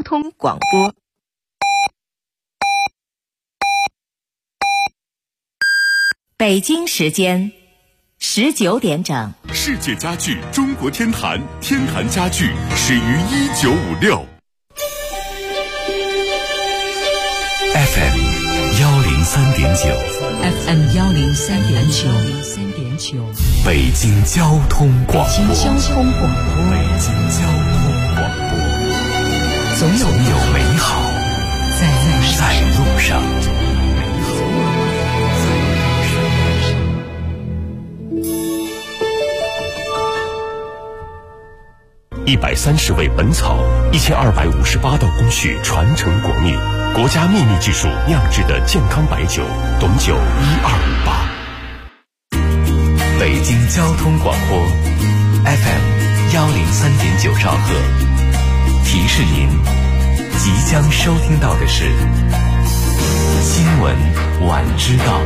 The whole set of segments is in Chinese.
通广播。北京时间19点整。 世界家具中国天坛，天坛家具始于1956。FM 103.9，FM 103.9， 北京交通广播， 北京交通广播， 总有美好在路上。130味本草，1258道工序传承国秘，国家秘密技术酿制的健康白酒，董酒1258。北京交通广播 FM 103.9兆赫，提示您即将收听到的是新闻晚知道。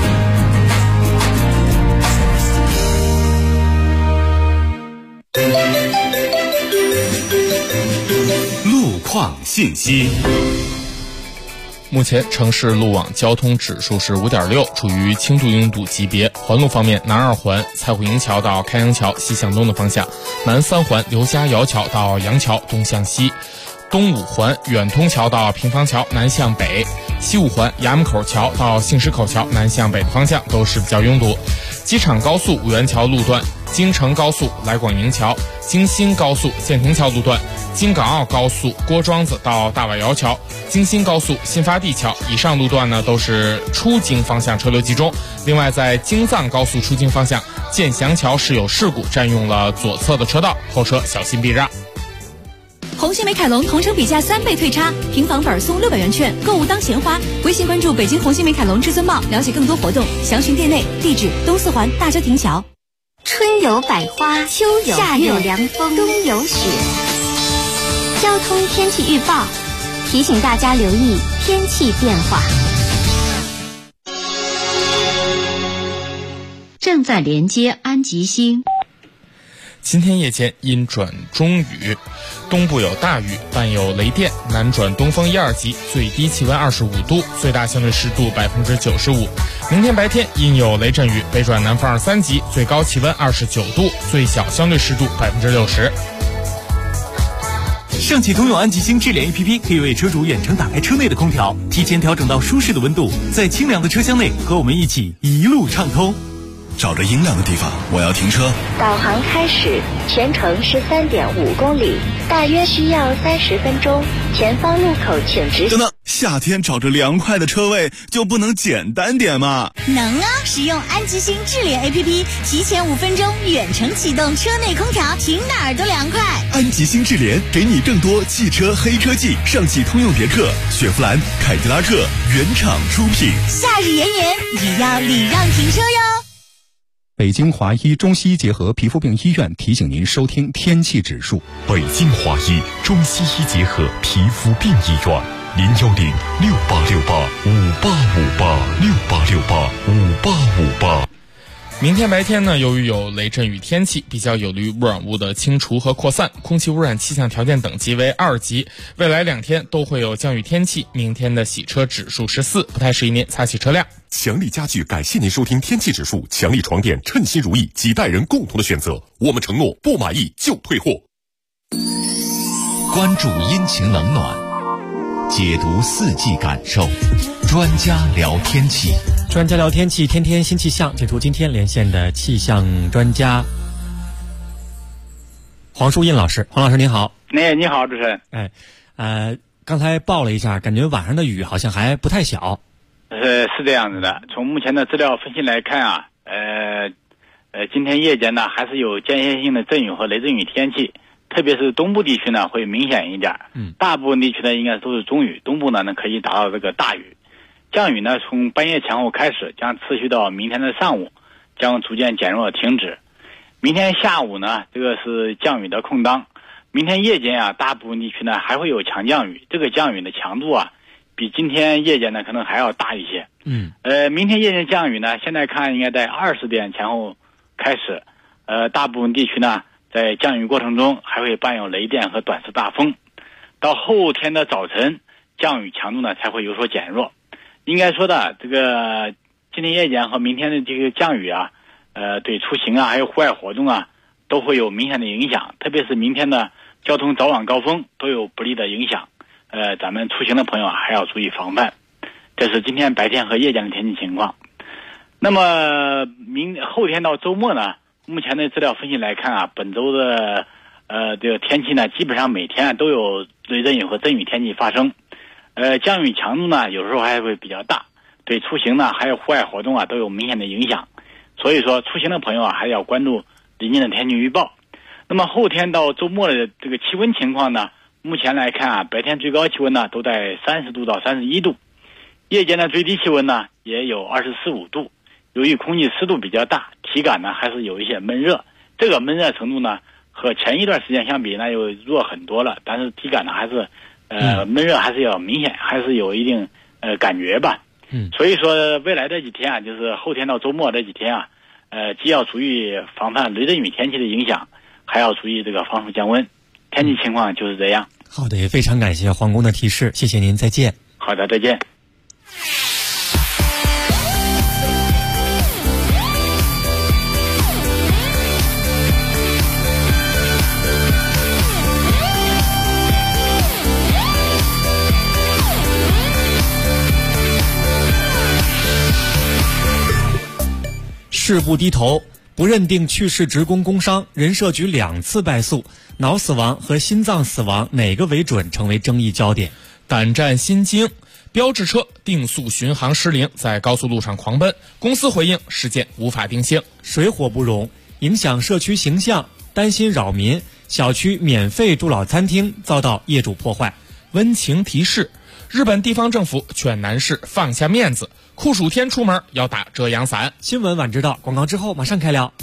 路况信息。 目前城市路网交通指数是5.6，处于轻度拥堵级别。环路方面，南二环蔡虎营桥到开阳桥西向东的方向，南三环刘家窑桥到杨桥东向西，东五环远通桥到平房桥南向北，西五环衙门口桥到杏石口桥南向北的方向都是比较拥堵。机场高速五元桥路段、京承高速来广营桥、京新高速建亭桥路段、京港澳高速郭庄子到大瓦窑桥、京新高速新发地桥以上路段呢都是出京方向车流集中。另外，在京藏高速出京方向，建祥桥是有事故占用了左侧的车道，后车小心避让。 红星美凯龙同城比价3倍退差，平房本送600元券，购物当闲花。微信关注北京红星美凯龙至尊茂，了解更多活动，详询店内。地址：东四环大郊亭桥。 春有百花，秋有夏有凉风，冬有雪。交通天气预报提醒大家留意天气变化。 正在连接安吉星。 今天夜间阴转中雨，东部有大雨，伴有雷电，南转东风1、2级，最低气温25度，最大相对湿度95%。明天白天阴有雷阵雨，北转南风2、3级，最高气温29度，最小相对湿度60%。 上汽通用安吉星智联 APP 可以为车主远程打开车内的空调，提前调整到舒适的温度，在清凉的车厢内和我们一起一路畅通。 找着阴凉的地方，我要停车。 导航开始，全程13.5公里，大约需要30分钟。前方路口请直行。 等等，夏天找着凉快的车位就不能简单点吗？ 能啊！使用安吉星智联 APP， 提前5分钟远程启动车内空调，停哪儿都凉快。 安吉星智联给你更多汽车黑科技，上汽通用别克、雪佛兰、凯迪拉克原厂出品。 夏日炎炎，也要礼让停车哟。 北京华医中西医结合皮肤病医院提醒您收听天气指数。 北京华医中西医结合皮肤病医院，0106868585858，68685858。 明天白天呢，由于有雷阵雨天气，比较有利于污染物的清除和扩散，空气污染气象条件等级为2级。未来2天都会有降雨天气，明天的洗车指数是4，不太适宜您擦洗车辆。 强力家具感谢您收听天气指数，强力床垫称心如意，几代人共同的选择，我们承诺不满意就退货。 关注阴晴冷暖，解读四季感受，专家聊天气。 专家聊天气，天天新气象。解除今天连线的气象专家黄淑印老师。黄老师您好。 你好，主持人。 刚才报了一下，感觉晚上的雨好像还不太小。 是这样子的，从目前的资料分析来看啊，今天夜间呢还是有间歇性的阵雨和雷阵雨天气，特别是东部地区呢会明显一点，大部分地区呢应该都是中雨，东部呢可以达到这个大雨。降雨呢从半夜前后开始，将持续到明天的上午，将逐渐减弱停止。明天下午呢，这个是降雨的空当。明天夜间啊，大部分地区呢还会有强降雨，这个降雨的强度啊，比今天夜间呢可能还要大一些。明天夜间降雨呢，现在看应该在20点前后开始，大部分地区呢在降雨过程中还会伴有雷电和短时大风。 到后天的早晨，降雨强度呢才会有所减弱。应该说的，这个今天夜间和明天的这个降雨啊，对出行啊还有户外活动啊都会有明显的影响，特别是明天的交通早晚高峰都有不利的影响。咱们出行的朋友啊还要注意防范。这是今天白天和夜间的天气情况。那么后天到周末呢，目前的资料分析来看啊，本周的这个天气呢，基本上每天都有雷阵雨和阵雨天气发生。降雨强度呢，有时候还会比较大，对出行呢还有户外活动啊都有明显的影响。所以说出行的朋友啊还要关注临近的天气预报。那么后天到周末的这个气温情况呢，目前来看啊，白天最高气温呢都在30度到31度，夜间的最低气温呢也有24、25度。由于空气湿度比较大，体感呢还是有一些闷热。这个闷热程度呢和前一段时间相比呢又弱很多了，但是体感呢还是闷热还是要明显，还是有一定感觉吧。所以说未来这几天啊，就是后天到周末这几天啊，既要注意防范雷阵雨天气的影响，还要注意这个防暑降温。天气情况就是这样。 好的，也非常感谢黄工的提示，谢谢您，再见。 好的，再见。 誓不低头，不认定去世职工工伤，人社局2次败诉，脑死亡和心脏死亡哪个为准，成为争议焦点。 胆战心惊，标致车定速巡航失灵，在高速路上狂奔，公司回应事件无法定性。 水火不容，影响社区形象，担心扰民，小区免费助老餐厅遭到业主破坏。 温情提示，日本地方政府劝男士放下面子，酷暑天出门要打遮阳伞。 新闻晚知道，广告之后马上开聊。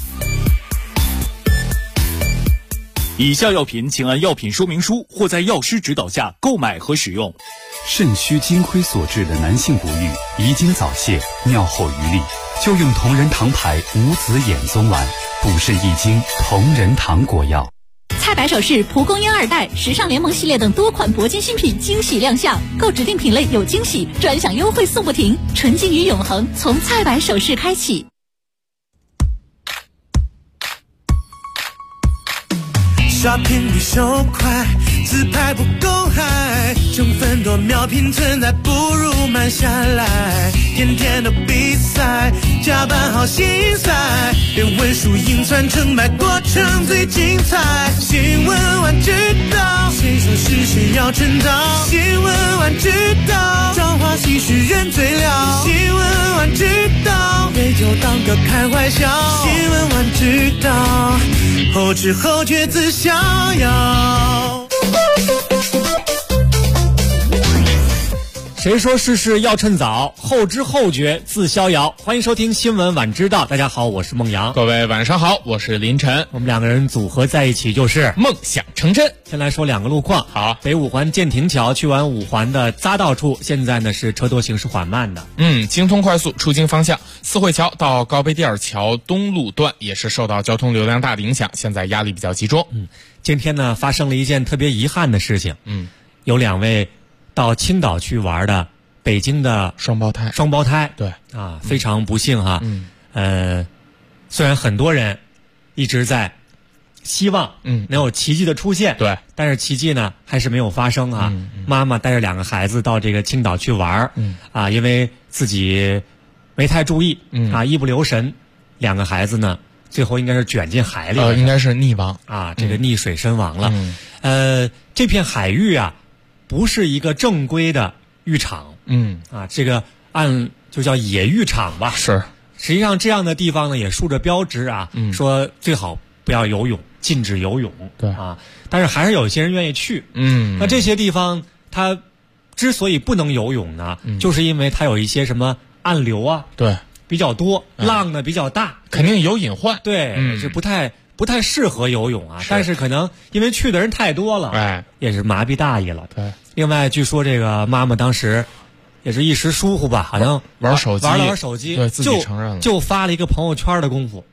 以下药品请按药品说明书或在药师指导下购买和使用。 肾虚金亏所致的男性不育、遗精早泄、尿后余力，就用同仁堂牌无籽眼松丸，补肾益精同仁堂果药。 蔡白首饰、蒲公英2代、时尚联盟系列等多款铂金新品惊喜亮相，购指定品类有惊喜，专享优惠送不停，纯净与永恒从蔡白首饰开启。 刷屏比手快，自拍不够嗨，成分多秒拼存在，不如慢下来。天天的比赛，加班好心塞，别问输赢算成败，过程最精彩。新闻晚知道，谁说是谁要称道？新闻晚知道，朝花夕拾人最了。新闻晚知道，杯酒当歌开怀笑。新闻晚知道，后知后觉自逍遥。 谁说事事要趁早，后知后觉自逍遥。欢迎收听新闻晚知道，大家好，我是孟阳。 各位晚上好，我是林晨。 我们2个人组合在一起就是梦想成真。 先来说2个路况。 好， 北5环建亭桥去往5环的匝道处，现在呢是车多行驶缓慢的。 京通快速出京方向，四惠桥到高碑第二桥东路段也是受到交通流量大的影响，现在压力比较集中。 今天呢发生了一件特别遗憾的事情。有2位到青岛去玩的北京的双胞胎， 对啊，非常不幸哈。虽然很多人一直在希望能有奇迹的出现， 对， 但是奇迹呢还是没有发生啊。妈妈带着2个孩子到这个青岛去玩，因为自己没太注意，一不留神，2个孩子呢最后应该是卷进海里了， 应该是溺亡啊，这个溺水身亡了。这片海域啊不是一个正规的浴场，这个按就叫野浴场吧。 是， 实际上这样的地方呢也竖着标志啊，说最好不要游泳，禁止游泳。 对啊，但是还是有一些人愿意去。那这些地方它之所以不能游泳呢，就是因为它有一些什么暗流啊， 对， 比较多，浪呢比较大， 肯定有隐患。 对，是不太适合游泳啊。但是可能因为去的人太多了，也是麻痹大意了。 对。 另外，据说这个妈妈当时也是一时疏忽吧，好像玩手机， 对，自己承认了， 就发了一个朋友圈的功夫，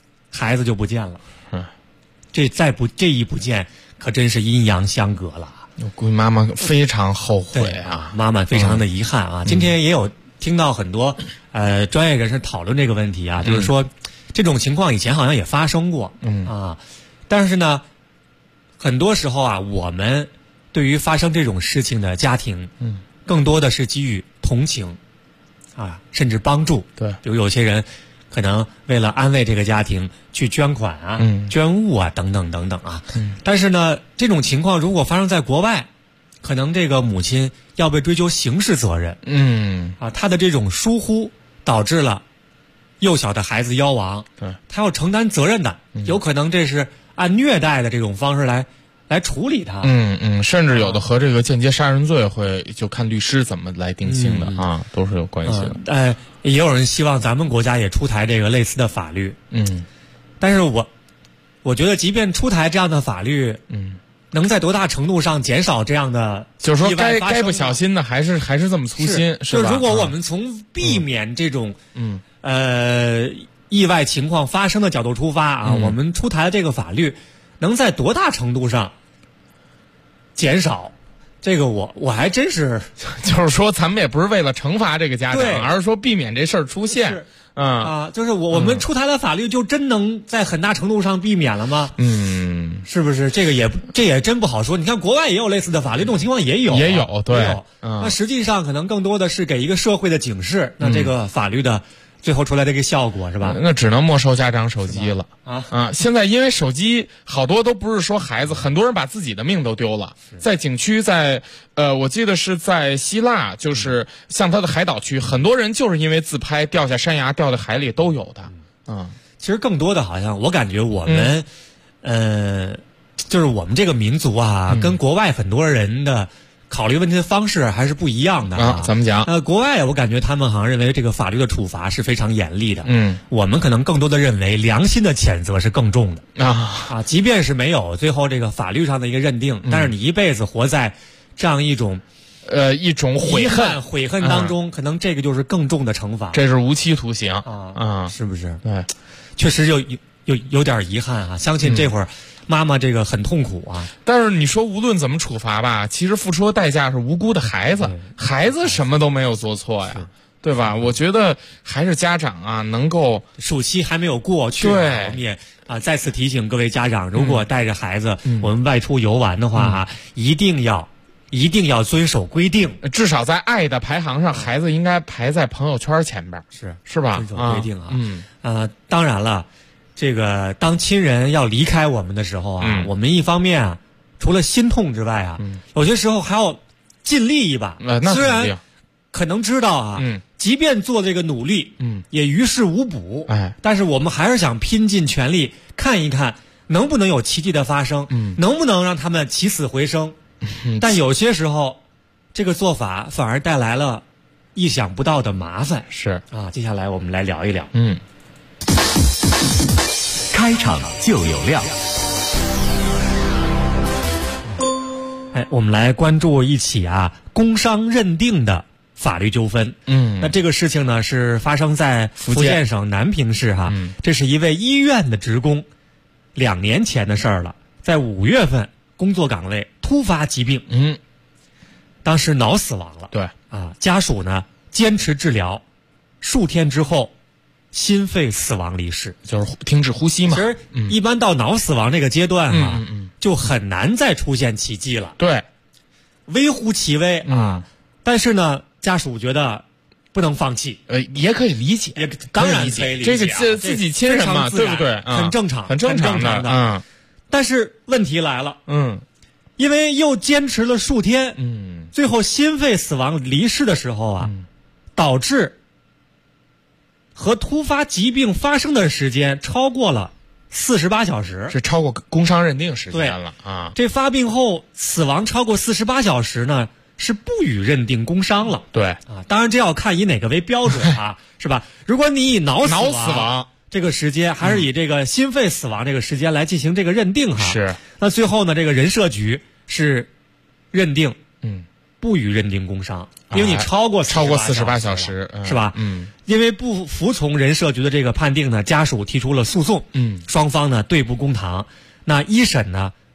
孩子就不见了。这一不见，可真是阴阳相隔了。 我估计妈妈非常后悔啊， 妈妈非常的遗憾啊。今天也有听到很多专业人士讨论这个问题啊，就是说这种情况以前好像也发生过，但是呢，很多时候啊，我们对于发生这种事情的家庭，更多的是给予同情啊，甚至帮助。 对， 比如有些人可能为了安慰这个家庭去捐款啊、捐物啊等等等等啊。但是呢，这种情况如果发生在国外，可能这个母亲要被追究刑事责任。他的这种疏忽导致了幼小的孩子夭亡， 对， 他要承担责任的。有可能这是按虐待的这种方式来处理他。 甚至有的和这个间接杀人罪会就看律师怎么来定性的啊，都是有关系的。 也有人希望咱们国家也出台这个类似的法律。但是我觉得即便出台这样的法律，能在多大程度上减少这样的就是说该不小心的还是这么粗心，是吧？ 就如果我们从避免这种意外情况发生的角度出发啊，我们出台的这个法律能在多大程度上减少？这个我还真是， 就是说咱们也不是为了惩罚这个家长， 对， 而是说避免这事儿出现。 就是我们出台的法律就真能在很大程度上避免了吗？是不是？这也真不好说。你看国外也有类似的法律，这种情况也有， 对。 那实际上可能更多的是给一个社会的警示。那这个法律的最后出来这个效果是吧？ 那只能没收家长手机了现在因为手机好多都不是说孩子，很多人把自己的命都丢了。在景区，在我记得是在希腊，就是像它的海岛区，很多人就是因为自拍掉下山崖、掉在海里都有的。 其实更多的好像我感觉我们就是我们这个民族啊，跟国外很多人的考虑问题的方式还是不一样的怎么讲？ 国外我感觉他们好像认为这个法律的处罚是非常严厉的。我们可能更多的认为良心的谴责是更重的即便是没有最后这个法律上的一个认定，但是你一辈子活在这样一种悔恨当中，可能这个就是更重的惩罚。 这是无期徒刑是不是？ 对， 确实有点遗憾啊。相信这会儿妈妈这个很痛苦啊。 但是你说无论怎么处罚吧，其实付出的代价是无辜的孩子，孩子什么都没有做错呀，对吧？我觉得还是家长啊，能够暑期还没有过去，对，我们也再次提醒各位家长，如果带着孩子我们外出游玩的话一定要遵守规定， 至少在爱的排行上，孩子应该排在朋友圈前边，是吧？ 遵守规定当然了，这个当亲人要离开我们的时候我们一方面除了心痛之外有些时候还要尽力一把。虽然可能知道即便做这个努力也于事无补，但是我们还是想拼尽全力看一看能不能有奇迹的发生，能不能让他们起死回生。但有些时候这个做法反而带来了意想不到的麻烦。接下来我们来聊一聊。 开场就有料。 我们来关注一起工伤认定的法律纠纷。那这个事情呢是发生在福建省南平市这是一位医院的职工2年前的事儿了，在5月份工作岗位突发疾病，当时脑死亡了。 对家属呢坚持治疗，数天之后心肺死亡离世， 就是停止呼吸嘛。 其实一般到脑死亡这个阶段就很难再出现奇迹了。 对， 微乎其微但是呢，家属觉得不能放弃。 也可以理解， 当然可以理解， 这个自己亲人嘛，对不对？ 很正常， 很正常的。 但是问题来了，因为又坚持了数天，最后心肺死亡离世的时候导致和突发疾病发生的时间超过了48小时， 是超过工伤认定时间了这发病后死亡超过48小时呢，是不予认定工伤了。 对当然这要看以哪个为标准是吧？如果你以脑死亡这个时间，还是以这个心肺死亡这个时间来进行这个认定是。 那最后呢，这个人社局是认定不予认定工伤，因为你超过 48小时是吧？因为不服从人社局的这个判定呢，家属提出了诉讼，双方呢对簿公堂。那一审呢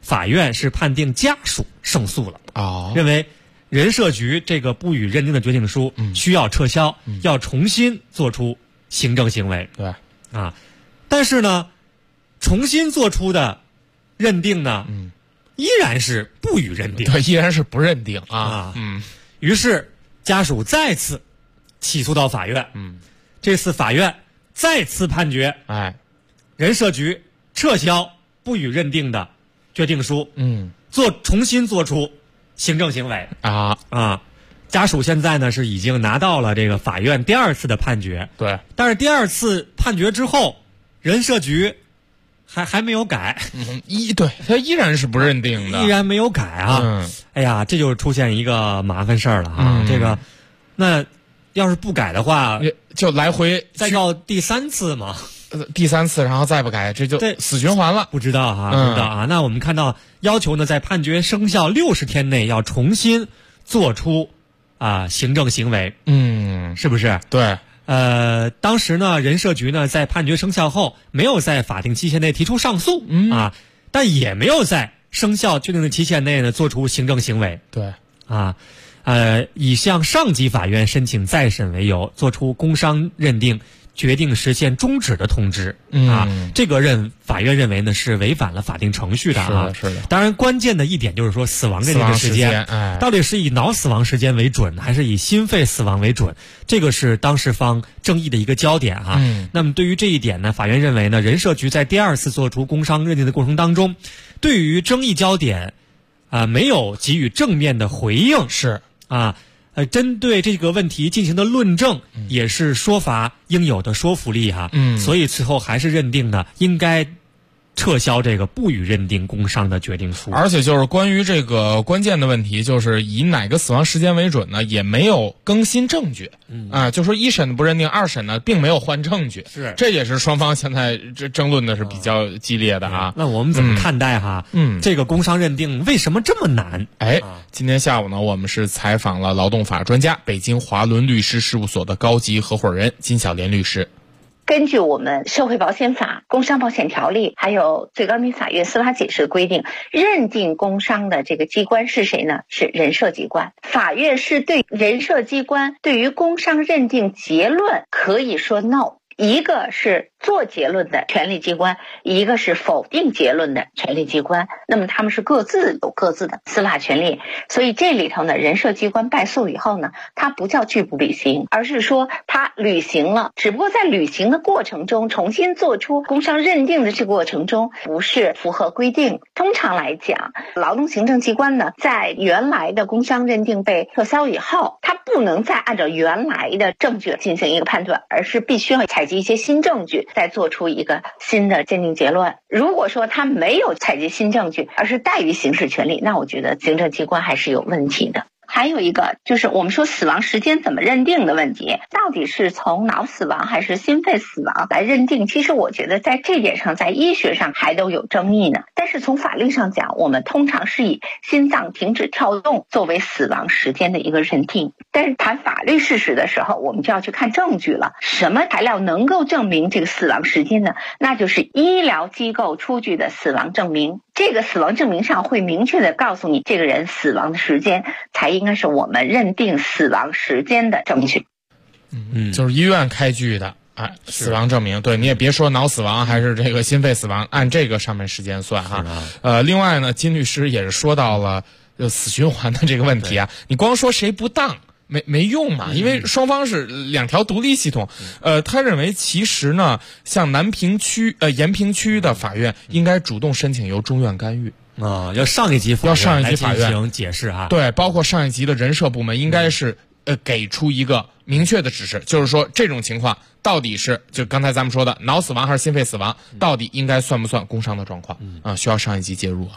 法院是判定家属胜诉了认为人社局这个不予认定的决定书需要撤销，要重新做出行政行为。 对但是呢，重新做出的认定呢，依然是不予认定， 对，依然是不认定于是家属再次起诉到法院，这次法院再次判决，人社局撤销不予认定的决定书，重新做出行政行为家属现在呢是已经拿到了这个法院第二次的判决， 对， 但是第二次判决之后，人社局还没有改， 对，他依然是不认定的， 依然没有改哎呀，这就出现一个麻烦事儿了这个，那要是不改的话， 就来回再告第三次嘛。 第三次，然后再不改，这就死循环了。 不知道那我们看到要求呢，在判决生效60天内要重新做出行政行为，是不是？ 对。 当时呢，人社局呢在判决生效后，没有在法定期限内提出上诉，但也没有在生效确定的期限内呢做出行政行为。 对。 以向上级法院申请再审为由，作出工伤认定决定实现终止的通知这个法院认为呢是违反了法定程序的是的。 当然，关键的一点就是说死亡认定的时间到底是以脑死亡时间为准，还是以心肺死亡为准？这个是当事方争议的一个焦点那么对于这一点呢，法院认为呢，人社局在第二次做出工伤认定的过程当中，对于争议焦点没有给予正面的回应， 是针对这个问题进行的论证也是说法应有的说服力所以最后还是认定呢应该撤销这个不予认定工伤的决定书。 而且就是关于这个关键的问题，就是以哪个死亡时间为准呢，也没有更新证据就说一审的不认定，二审呢并没有换证据，这也是双方现在争论的是比较激烈的那我们怎么看待这个工伤认定为什么这么难？ 今天下午呢，我们是采访了劳动法专家、北京华伦律师事务所的高级合伙人金小莲律师。 根据我们社会保险法、工伤保险条例，还有最高人民法院司法解释的规定，认定工伤的这个机关是谁呢？是人社机关。法院是对人社机关对于工伤认定结论可以说 no， 一个是做结论的权力机关，一个是否定结论的权力机关，那么他们是各自有各自的司法权利。所以这里头呢，人社机关败诉以后呢，它不叫拒不履行，而是说它履行了，只不过在履行的过程中，重新做出工伤认定的这个过程中不是符合规定。通常来讲，劳动行政机关呢，在原来的工伤认定被撤销以后，它不能再按照原来的证据进行一个判断，而是必须要采集一些新证据，再做出一个新的鉴定结论。如果说他没有采集新证据，而是怠于行使权利，那我觉得行政机关还是有问题的。还有一个就是我们说死亡时间怎么认定的问题，到底是从脑死亡还是心肺死亡来认定，其实我觉得在这点上在医学上还都有争议呢。但是从法律上讲，我们通常是以心脏停止跳动作为死亡时间的一个认定。但是谈法律事实的时候，我们就要去看证据了。什么材料能够证明这个死亡时间呢？那就是医疗机构出具的死亡证明。这个死亡证明上会明确的告诉你这个人死亡的时间，才应该是我们认定死亡时间的证据。 就是医院开具的死亡证明，对，你也别说脑死亡还是这个心肺死亡，按这个上面时间算另外呢，金律师也是说到了死循环的这个问题你光说谁不当没用嘛，因为双方是两条独立系统。他认为其实呢，像延平区的法院应该主动申请由中院干预要上一级法院来进行解释对，包括上一级的人社部门应该是给出一个明确的指示，就是说这种情况到底是就刚才咱们说的脑死亡还是心肺死亡，到底应该算不算工伤的状况需要上一级介入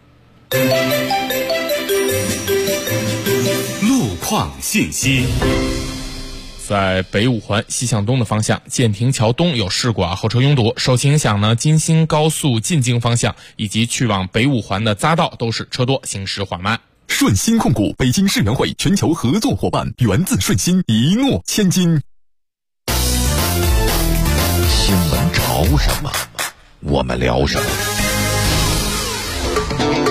路况信息。 在北五环西向东的方向，建亭桥东有事故后车拥堵，受其影响呢，京新高速进京方向以及去往北五环的匝道都是车多，行驶缓慢。 顺鑫控股北京世园会全球合作伙伴，源自顺鑫，一诺千金。 新闻潮什么，我们聊什么。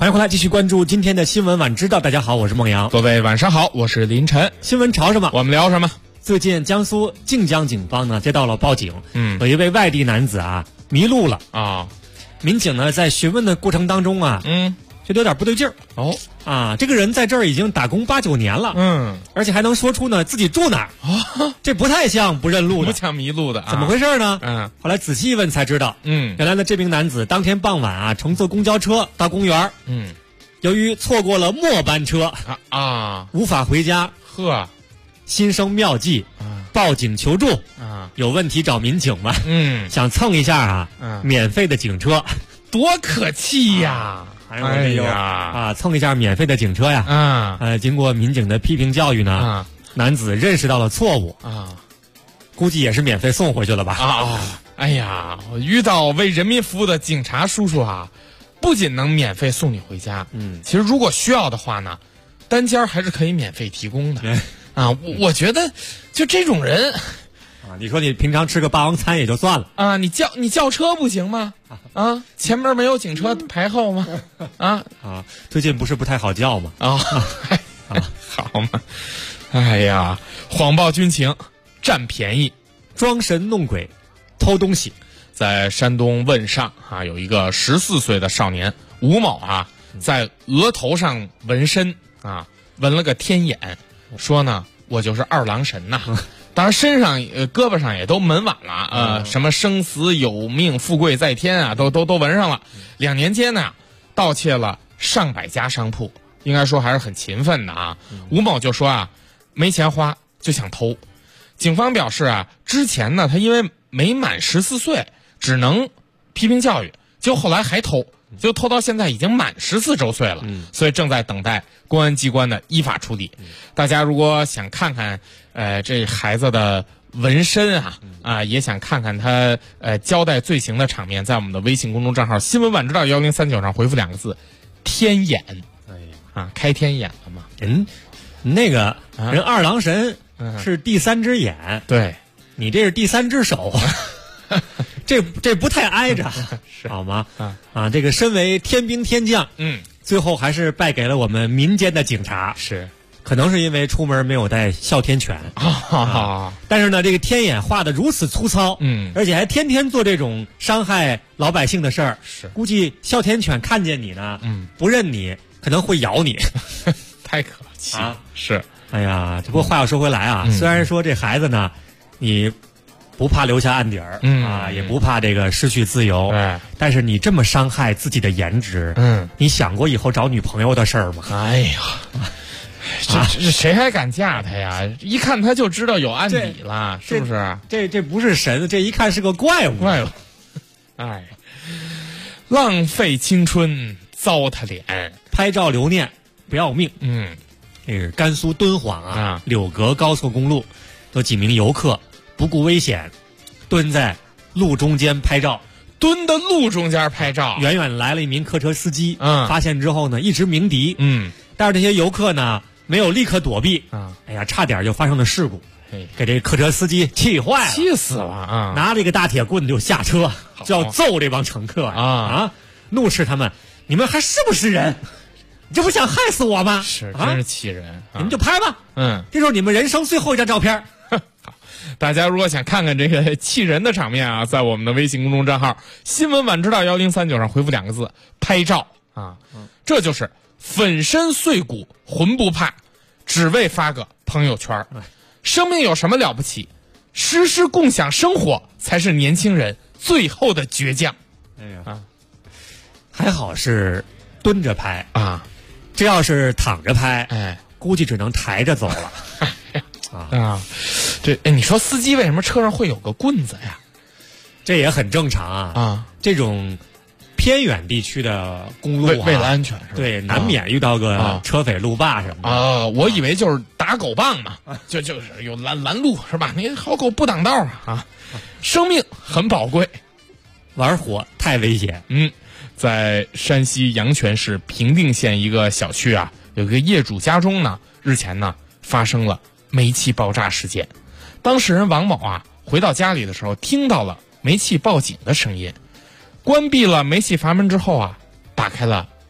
欢迎回来，继续关注今天的新闻晚知道。大家好，我是孟阳。 各位晚上好，我是林晨。 新闻潮什么？ 我们聊什么？ 最近江苏靖江警方呢接到了报警，有一位外地男子啊迷路了啊。民警呢在询问的过程当中啊，觉得有点不对劲儿。这个人在这儿已经打工8、9年了，而且还能说出呢自己住哪儿，这不太像不认路的， 不像迷路的啊。 怎么回事呢？后来仔细一问才知道，原来呢这名男子当天傍晚啊乘坐公交车到公园，由于错过了末班车无法回家，心生妙计，报警求助，有问题找民警嘛，想蹭一下免费的警车， 多可气呀！ 哎呀，蹭一下免费的警车呀！经过民警的批评教育呢，男子认识到了错误估计也是免费送回去了吧？ 哎呀，遇到为人民服务的警察叔叔啊，不仅能免费送你回家，其实如果需要的话呢，单间还是可以免费提供的。我觉得就这种人你说你平常吃个霸王餐也就算了你叫车不行吗？前面没有警车排后吗？ 最近不是不太好叫吗？ 好嘛，哎呀，谎报军情，占便宜， 装神弄鬼，偷东西。 在山东汶上有一个14岁的少年吴某在额头上纹身纹了个天眼，说呢我就是二郎神呐。当然身上胳膊上也都纹完了什么生死有命富贵在天都纹上了。2年间呢盗窃了上百家商铺，应该说还是很勤奋的吴某就说没钱花就想偷。警方表示之前呢他因为没满14岁只能批评教育，结果后来还偷，就偷到现在已经满14周岁了，所以正在等待公安机关的依法处理。大家如果想看看这孩子的纹身也想看看他交代罪行的场面，在我们的微信公众账号新闻晚知道1039上回复2个字天眼。开天眼了吗？ 那个人二郎神是第3只眼， 对， 你这是第3只手这不太挨着好吗？这个身为天兵天将最后还是败给了我们民间的警察， 是可能是因为出门没有带哮天犬但是呢这个天眼画得如此粗糙，而且还天天做这种伤害老百姓的事儿，估计哮天犬看见你呢不认你可能会咬你太可气是。 哎呀，不过话又说回来虽然说这孩子呢你不怕留下案底儿也不怕这个失去自由，但是你这么伤害自己的颜值你想过以后找女朋友的事儿吗？ 哎呀这谁还敢嫁他呀？一看他就知道有案底了，是不是？ 这不是神，这一看是个怪物。 哎，浪费青春糟蹋脸， 拍照留念不要命。这是甘肃敦煌柳格高速公路有几名游客不顾危险蹲在路中间拍照， 蹲的路中间拍照， 远远来了一名客车司机发现之后呢一直鸣笛但是这些游客呢没有立刻躲避哎呀差点就发生了事故，给这客车司机气坏了， 气死了拿着一个大铁棍就下车就要揍这帮乘客怒斥他们，你们还是不是人？你这不想害死我吗？ 是真是气人你们就拍吧这就是你们人生最后一张照片好，大家如果想看看这个气人的场面在我们的微信公众账号新闻晚知道1039上回复2个字拍照这就是粉身碎骨浑不怕，只为发个朋友圈。生命有什么了不起？时时共享生活才是年轻人最后的倔强。 还好是蹲着拍这要是躺着拍估计只能抬着走了你说司机为什么车上会有个棍子呀？ 这也很正常这种偏远地区的公路为了安全是吧？ 对，难免遇到个车匪路霸什么的我以为就是打狗棒嘛就是有拦路是吧？你好狗不挡道生命很宝贵， 玩火太危险在山西阳泉市平定县一个小区有个业主家中呢日前呢发生了煤气爆炸事件。当事人王某回到家里的时候听到了煤气报警的声音，关闭了煤气阀门之后打开了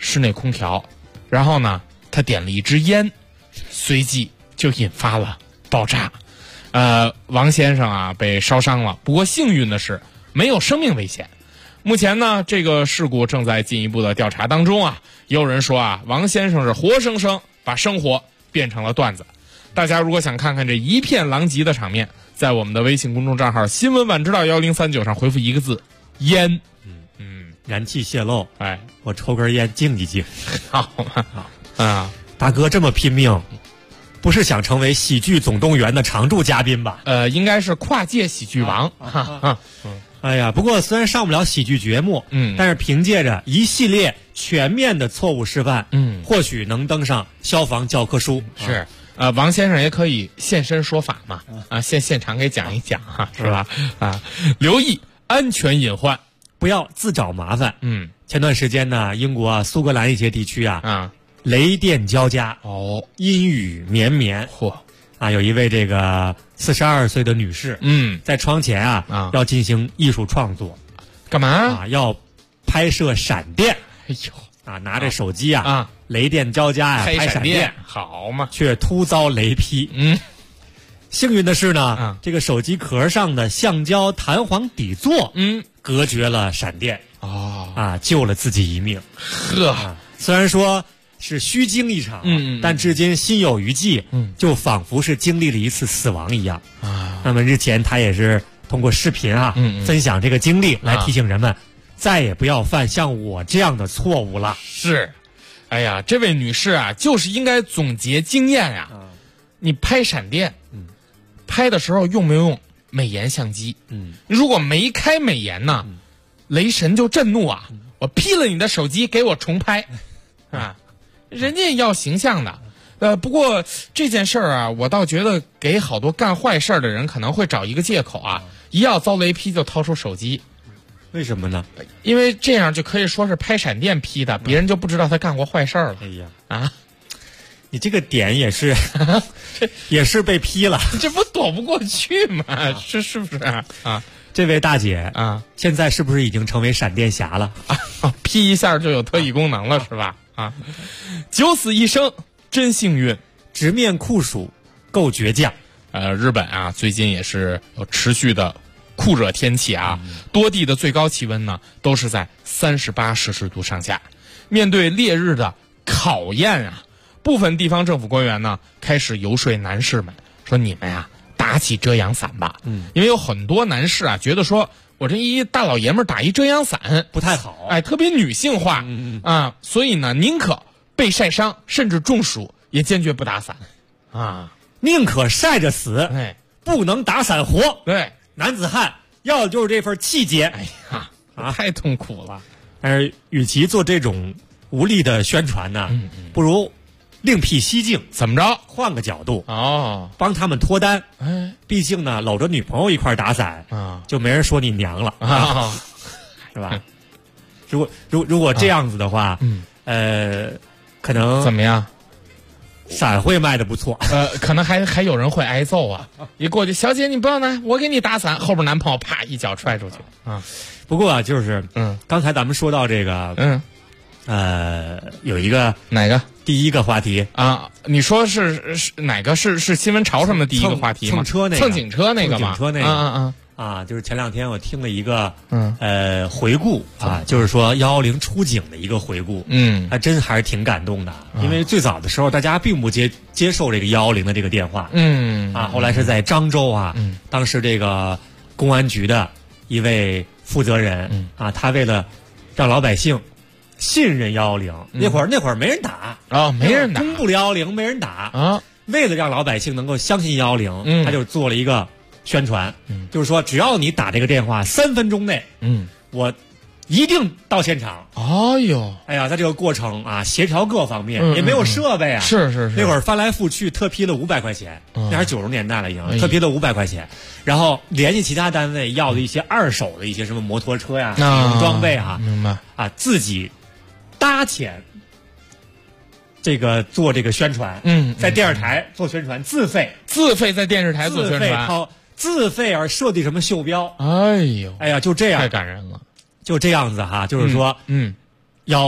室内空调，然后呢，他点了一支烟，随即就引发了爆炸。王先生啊被烧伤了，不过幸运的是没有生命危险。目前呢，这个事故正在进一步的调查当中啊。也有人说啊，王先生是活生生把生活变成了段子。大家如果想看看这一片狼藉的场面，在我们的微信公众账号新闻晚知道1039上回复一个字烟。 燃气泄漏， 哎， 我抽根烟静一静。 好嘛，啊， 大哥这么拼命，不是想成为喜剧总动员的常驻嘉宾吧？ 应该是跨界喜剧王。 哎呀，不过虽然上不了喜剧节目，但是凭借着一系列全面的错误示范，或许能登上消防教科书。 是，王先生也可以现身说法嘛，现场给讲一讲哈，是吧？留意安全隐患， 不要自找麻烦。前段时间呢，英国苏格兰一些地区雷电交加，阴雨绵绵。有一位这个42岁的女士，在窗前要进行艺术创作， 干嘛？ 要拍摄闪电。 哎呦，拿着手机雷电交加拍闪电， 好嘛， 却突遭雷劈。幸运的是呢，这个手机壳上的橡胶弹簧底座，隔绝了闪电，救了自己一命。虽然说是虚惊一场，但至今心有余悸，就仿佛是经历了一次死亡一样。那么日前他也是通过视频分享这个经历，来提醒人们，再也不要犯像我这样的错误了。 是，哎呀，这位女士啊，就是应该总结经验呀。你拍闪电，拍的时候用没用美颜相机？如果没开美颜呢，雷神就震怒啊！我劈了你的手机，给我重拍啊！人家要形象的，不过这件事儿啊，我倒觉得给好多干坏事的人可能会找一个借口啊，一要遭雷劈就掏出手机。 为什么呢？ 因为这样就可以说是拍闪电劈的，别人就不知道他干过坏事了。 哎呀，你这个点也是也是被劈了， 这不躲不过去吗？是不是啊？ 这位大姐现在是不是已经成为闪电侠了？ 劈一下就有特异功能了，是吧？九死一生真幸运， 直面酷暑够倔强。 日本最近也是有持续的酷热天气多地的最高气温呢都是在38摄氏度上下。面对烈日的考验部分地方政府官员呢开始游说男士们说，你们打起遮阳伞吧。因为有很多男士觉得说，我这一大老爷们打一遮阳伞不太好， 特别女性化所以呢宁可被晒伤甚至中暑也坚决不打伞宁可晒着死，不能打伞活。 对， 男子汉要的就是这份气节。 哎呀，太痛苦了。 但是与其做这种无力的宣传呢，不如另辟蹊径。 怎么着？ 换个角度帮他们脱单。毕竟呢，搂着女朋友一块打伞就没人说你娘了是吧？如果这样子的话，可能怎么样？ 伞会卖的不错， 可能还有人会挨揍一过去，小姐你不要拿，我给你打伞，后边男朋友啪一脚踹出去不过就是刚才咱们说到这个有一个哪个第一个话题你说是哪个？是新闻潮上的第一个话题吗？蹭警车那个吗？ 就是前两天我听了一个回顾就是说110出警的一个回顾，还真还是挺感动的。因为最早的时候大家并不接受这个110的这个电话，后来是在漳州当时这个公安局的一位负责人他为了让老百姓信任110，那会儿没人打没人打， 公布了110没人打为了让老百姓能够相信110，他就做了一个宣传，就是说只要你打这个电话3分钟内，我一定到现场。哎呀，在这个过程协调各方面也没有设备是那会儿翻来覆去特批了500块钱，那还是90年代了已经，特批了500块钱，然后联系其他单位要的一些二手的一些什么摩托车呀、装备明白自己搭钱这个做这个宣传，在电视台做宣传，自费在电视台做宣传， 自费而设计什么袖标， 哎呀， 就这样， 太感人了。 就这样子就是说，110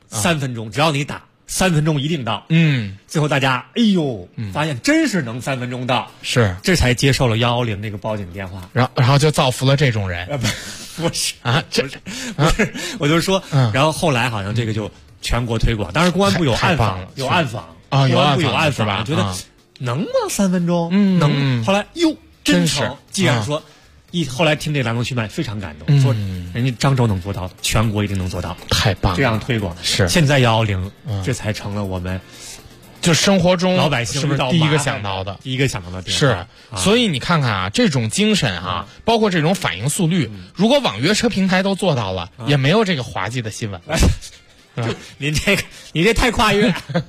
3分钟，只要你打3分钟一定到。最后大家发现真是能3分钟到， 是这才接受了110那个报警电话， 然后就造福了这种人。 不是，我就是说，然后后来好像这个就全国推广，当然公安部有暗访，有暗访啊， 有暗访， 是吧？ 我觉得能吗？3分钟，能。后来真成，既然说。后来听这来龙去脉非常感动，说人家漳州能做到的，全国一定能做到， 太棒了！ 这样推广是现在110，这才成了我们就生活中老百姓是不是第一个想到的电话。 是，所以你看看啊，这种精神啊，包括这种反应速率，如果网约车平台都做到了，也没有这个滑稽的新闻了。 你这太跨越。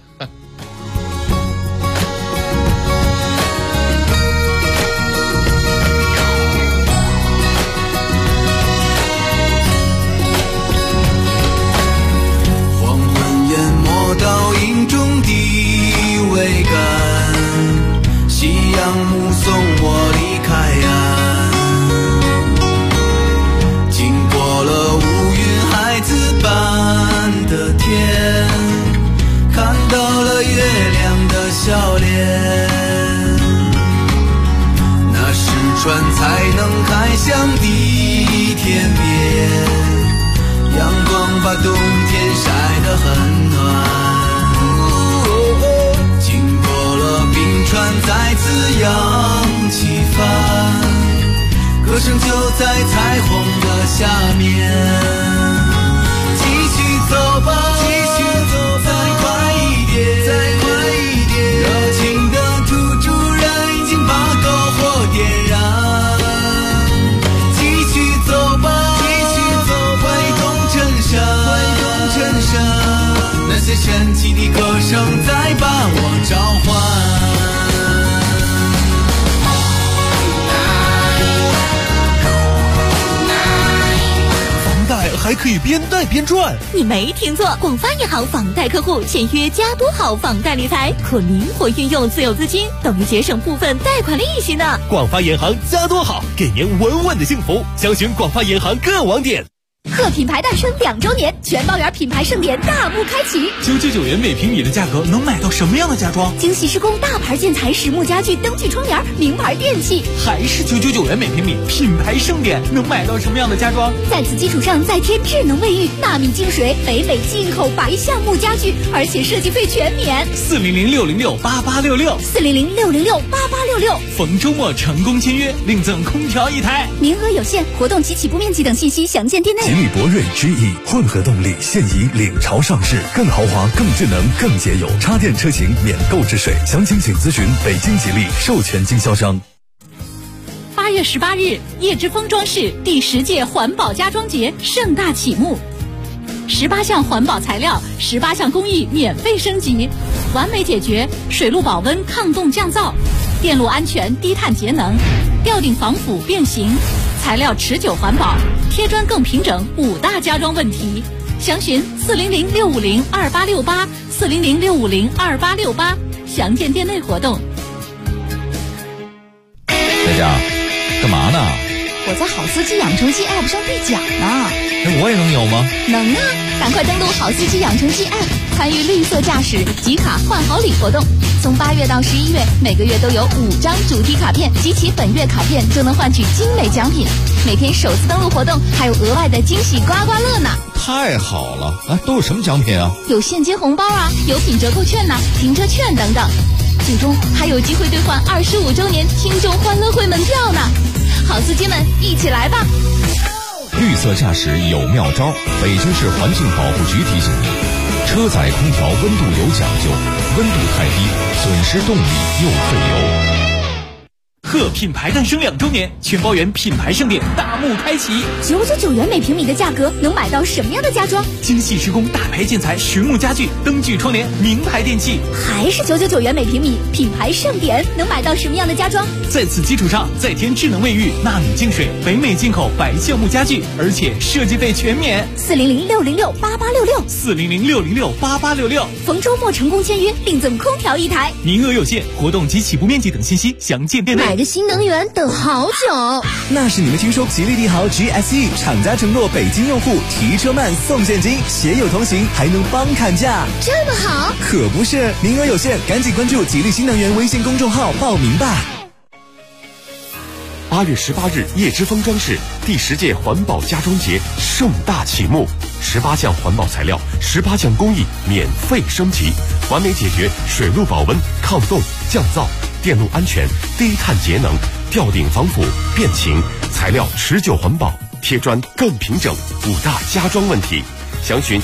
倒影中的桅杆，夕阳目送我离开岸，经过了乌云孩子般的天，看到了月亮的笑脸，那是船才能开向的天边，阳光把冬天晒得很暖，船再次扬起帆，歌声就在彩虹的下面，继续走吧，再快一点，热情的土著人已经把篝火点燃，继续走吧，挥动衬衫，那些神奇的歌声在把我召唤。 还可以边贷边赚， 你没听错，广发银行房贷客户签约加多好房贷理财，可灵活运用自有资金，等于节省部分贷款利息呢。 广发银行加多好，给您稳稳的幸福。详询广发银行各网点。 贺品牌诞生2周年，全包园品牌盛典大幕开启。 999元每平米的价格能买到什么样的家装？ 精细施工大牌建材、实木家具、灯具窗帘、名牌电器。 还是999元每平米，品牌盛典能买到什么样的家装？ 在此基础上再添智能卫浴、纳米净水、北美进口白橡木家具，而且设计费全免。 400-606-8866 400-606-8866。 逢周末成功签约，另赠空调1台， 名额有限，活动及起步面积等信息详见店内。 吉利博瑞 GE 混合动力现已领潮上市，更豪华、更智能、更节油，插电车型免购置税，详情请咨询北京吉利授权经销商。 8月18日，叶之峰装饰第10届环保家装节盛大启幕，18项环保材料、18项工艺免费升级，完美解决水路保温、抗冻降噪、电路安全、低碳节能、吊顶防腐变形、材料持久环保、贴砖更平整5大家装问题。详询400-650-2868 400-650-2868，详见店内活动。 在家干嘛呢？ 我在好司机养成记 App 上兑奖呢。 我也能有吗？ 能啊！赶快登录好司机养成记 App， 参与绿色驾驶集卡换好礼活动。从8月到11月，每个月都有5张主题卡片，集齐本月卡片就能换取精美奖品。每天首次登录活动还有额外的惊喜刮刮乐呢！ 太好了！都有什么奖品啊？ 有现金红包啊，有品折扣券呐，停车券等等。最终还有机会兑换25周年听众欢乐会门票呢！好司机们，一起来吧！ 绿色驾驶有妙招，北京市环境保护局提醒您：车载空调温度有讲究，温度太低，损失动力又费油。 贺品牌诞生2周年，全包园品牌盛典大幕开启。 999元每平米的价格能买到什么样的家装？ 精细施工大牌建材、实木家具、灯具窗帘、名牌电器。 还是999元每平米，品牌盛典能买到什么样的家装？ 在此基础上再添智能卫浴、纳米净水、北美进口白橡木家具，而且设计费全免。 400-606-8866 400-606-8866。 逢周末成功签约，另赠空调1台， 名额有限，活动及起步面积等信息详见店内。 买个新能源等好久。 那是你们听说吉利帝豪 GSE 厂家承诺北京用户提车慢送现金，携友同行还能帮砍价， 这么好？ 可不是，名额有限，赶紧关注吉利新能源微信公众号报名吧。 8月18日，叶之峰装饰第10届环保家装节盛大启幕，18项环保材料，18项工艺免费升级，完美解决水路保温、抗冻、降噪、电路安全、低碳节能、吊顶防腐、变形、材料持久环保、贴砖更平整5大家装问题。详询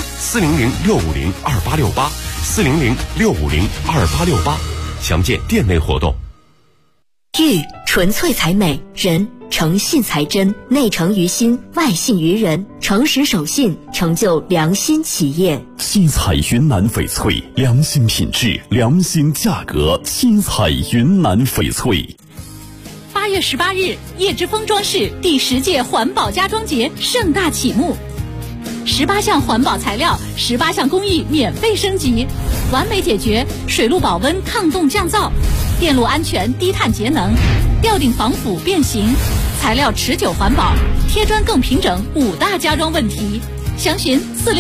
400-650-2868，400-650-2868，详见店内活动。 玉纯粹才美，人诚信才真，内诚于心，外信于人，诚实守信，成就良心企业。 七彩云南翡翠，良心品质，良心价格。七彩云南翡翠。 8月18日，叶之峰装饰第10届环保家装节盛大启幕，18项环保材料，18项工艺免费升级，完美解决水路保温、抗冻降噪、电路安全、低碳节能、吊顶防腐变形、材料持久环保、贴砖更平整5大家装问题。详询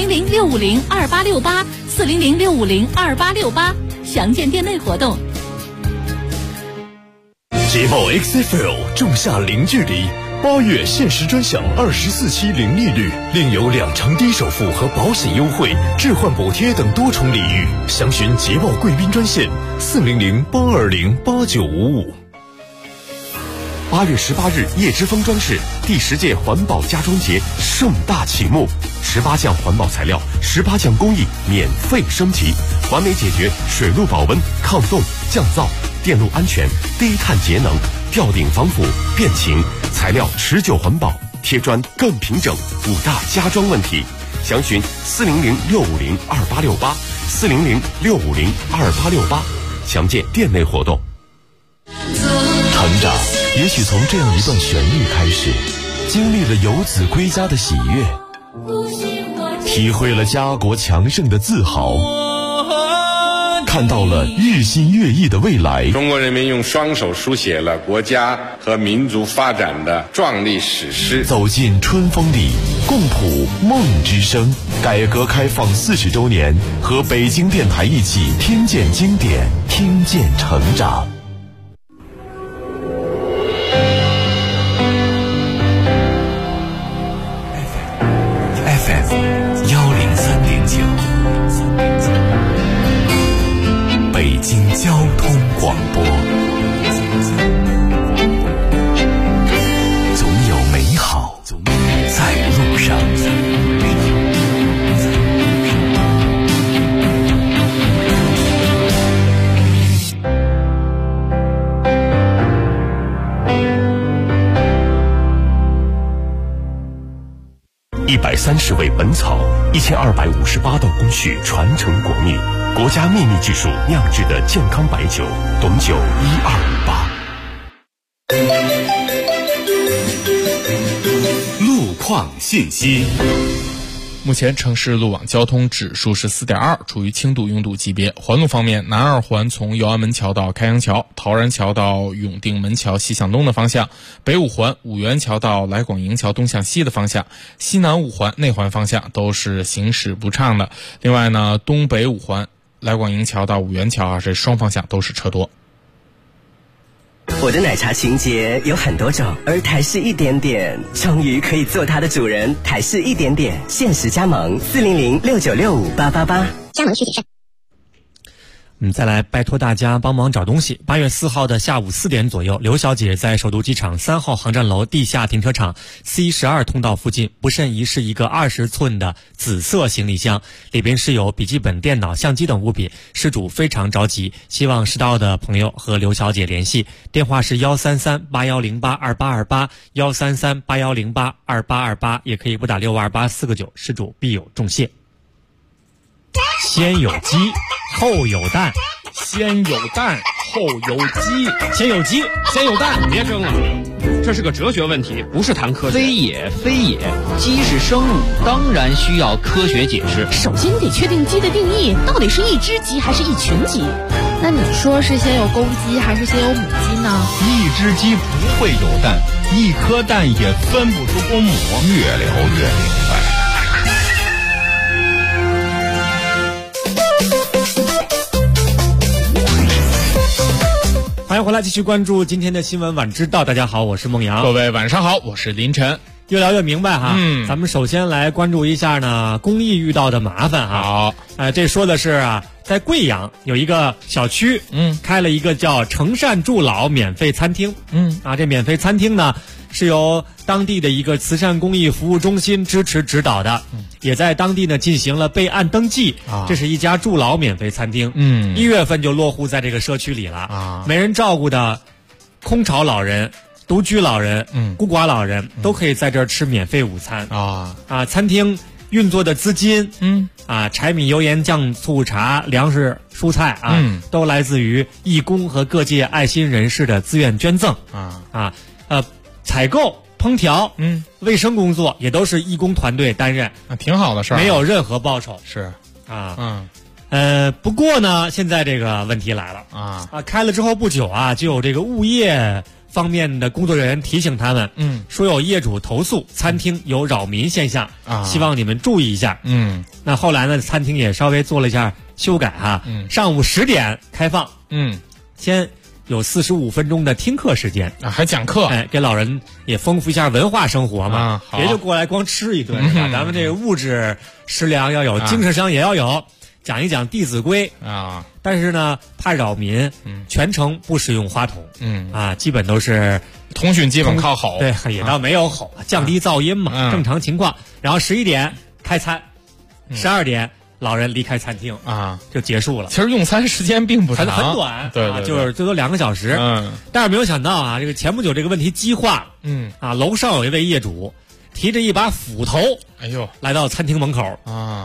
400-650-2868，400-650-2868，详见店内活动。 捷豹 XFL 仲夏零距离，8月限时专享24期零利率，另有2成低首付和保险优惠、置换补贴等多重礼遇。详询捷豹贵宾专线400-820-8955。 8月18日，叶之峰装饰第10届环保家装节盛大启幕，18项环保材料，18项工艺免费升级，完美解决水路保温、抗冻、降噪、电路安全、低碳节能、吊顶防腐、变形、材料持久环保、贴砖更平整5大家装问题。详询400-650-2868，400-650-2868，详见店内活动。 成长也许从这样一段旋律开始，经历了游子归家的喜悦，体会了家国强盛的自豪，看到了日新月异的未来。 中国人民用双手书写了国家和民族发展的壮丽史诗。 走进春风里，共谱梦之声。改革开放40周年，和北京电台一起听见经典，听见成长。 北京交通广播，总有美好在路上。 130味本草，1258道工序传承国秘，国家秘密技术酿制的健康白酒，董酒1258。 路况信息。 目前城市路网交通指数是4.2，处于轻度拥堵级别。环路方面，南二环从右安门桥到开阳桥、陶然桥到永定门桥西向东的方向，北五环五元桥到来广营桥东向西的方向，西南五环内环方向都是行驶不畅的。另外呢，东北五环来广营桥到五元桥这双方向都是车多。 我的奶茶情节有很多种，而台式一点点终于可以做它的主人。台式一点点限时加盟，400-6965-888， 加盟需谨慎。 再来拜托大家帮忙找东西。8月4号的下午4点左右，刘小姐在首都机场3号航站楼地下停车场 C12 通道附近不慎遗失一个20寸的紫色行李箱，里边是有笔记本电脑、相机等物品，失主非常着急，希望知道的朋友和刘小姐联系，电话是133-8108-2828，133-8108-2828，也可以拨打6528-4个9，失主必有重谢。 先有鸡后有蛋， 先有蛋后有鸡， 先有鸡先有蛋，别争了，这是个哲学问题，不是谈科学。 非也非也，鸡是生物，当然需要科学解释。 首先得确定鸡的定义，到底是一只鸡还是一群鸡？ 那你说是先有公鸡还是先有母鸡呢？ 一只鸡不会有蛋，一颗蛋也分不出公母。越聊越明白。 欢迎回来，继续关注今天的新闻晚知道。大家好，我是孟阳。 各位晚上好，我是林晨。 越聊越明白哈。咱们首先来关注一下呢，公益遇到的麻烦哈。 好， 这说的是啊，在贵阳有一个小区，开了一个叫诚善助老免费餐厅。这免费餐厅呢是由当地的一个慈善公益服务中心支持指导的，也在当地呢进行了备案登记。这是一家助老免费餐厅，1月份就落户在这个社区里了。没人照顾的空巢老人、独居老人、孤寡老人都可以在这儿吃免费午餐。餐厅运作的资金，柴米油盐酱醋茶、粮食蔬菜都来自于义工和各界爱心人士的自愿捐赠。采购、烹调、卫生工作也都是义工团队担任， 挺好的事儿， 没有任何报酬。 是不过呢，现在这个问题来了开了之后不久就有这个物业方面的工作人员提醒他们，说有业主投诉餐厅有扰民现象，希望你们注意一下。那后来呢，餐厅也稍微做了一下修改上午10点开放，先有45分钟的听课时间还讲课， 给老人也丰富一下文化生活嘛，别就过来光吃一顿是吧？咱们这个物质食粮要有，精神上也要有，讲一讲《弟子规》但是呢，怕扰民，全程不使用话筒，基本都是通讯基本靠吼， 对，也倒没有吼，降低噪音嘛，正常情况。然后11点开餐，12点。老人离开餐厅就结束了。 其实用餐时间并不长， 很短， 对， 就是最多2个小时。但是没有想到这个前不久这个问题激化，楼上有一位业主提着一把斧头，来到餐厅门口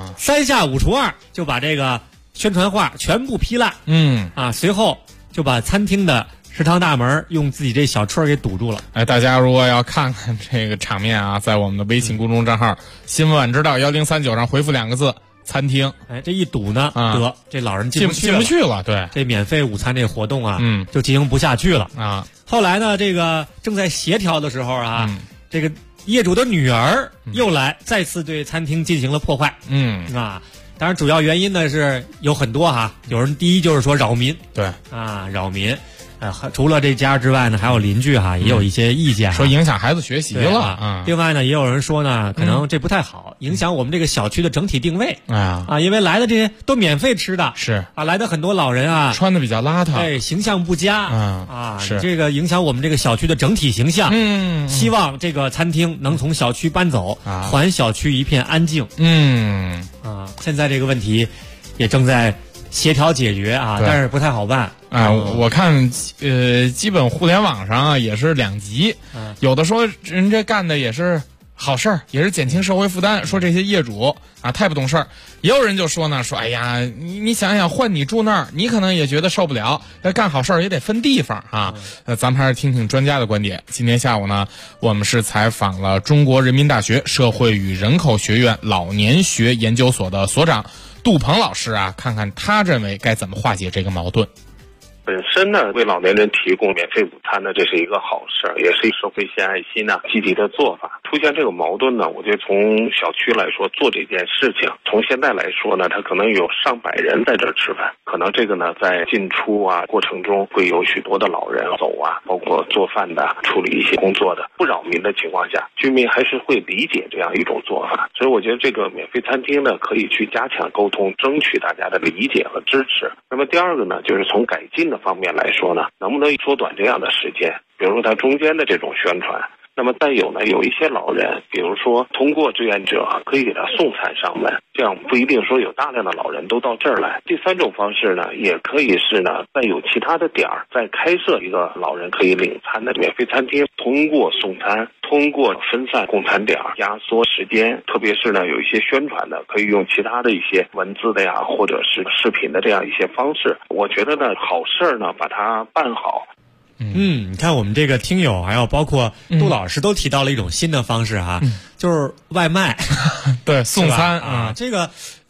3下5除2就把这个宣传画全部劈烂，随后就把餐厅的食堂大门用自己这小车给堵住了。 大家如果要看看这个场面在我们的微信公众账号新闻晚知道1039上回复2个字。餐厅， 这一堵呢，这老人进不去了，对， 这免费午餐这活动就进行不下去了后来呢，这个正在协调的时候这个业主的女儿又来再次对餐厅进行了破坏，当然主要原因呢是有很多有人第一就是说扰民， 对扰民。除了这家之外呢，还有邻居也有一些意见， 说影响孩子学习了。 另外呢，也有人说呢，可能这不太好，影响我们这个小区的整体定位。因为来的这些都免费吃的， 是来的很多老人穿的比较邋遢， 形象不佳是这个影响我们这个小区的整体形象。希望这个餐厅能从小区搬走，还小区一片安静。现在这个问题也正在协调解决但是不太好办我看基本互联网上也是两极，有的说人家干的也是好事儿，也是减轻社会负担，说这些业主太不懂事儿。也有人就说呢，说哎呀，你想想换你住那儿，你可能也觉得受不了，干好事儿也得分地方咱们还是听听专家的观点。今天下午呢，我们是采访了中国人民大学社会与人口学院老年学研究所的所长杜鹏老师看看他认为该怎么化解这个矛盾。 本身呢，为老年人提供免费午餐呢，这是一个好事儿，也是社会献爱心积极的做法。出现这个矛盾呢，我觉得从小区来说做这件事情，从现在来说呢，他可能有上百人在这儿吃饭，可能这个呢在进出过程中会有许多的老人走包括做饭的、处理一些工作的，不扰民的情况下，居民还是会理解这样一种做法。所以我觉得这个免费餐厅呢，可以去加强沟通，争取大家的理解和支持。那么第二个呢，就是从改进的方面来说呢，能不能缩短这样的时间？比如说它中间的这种宣传。那么再有呢，有一些老人，比如说通过志愿者可以给他送餐上门，这样不一定说有大量的老人都到这儿来。第三种方式呢，也可以是呢，再有其他的点儿，再开设一个老人可以领餐的免费餐厅，通过送餐，通过分散供餐点，压缩时间，特别是呢有一些宣传的，可以用其他的一些文字的或者是视频的这样一些方式。我觉得呢，好事呢把它办好。 你看我们这个听友还有包括杜老师都提到了一种新的方式就是外卖对，送餐这个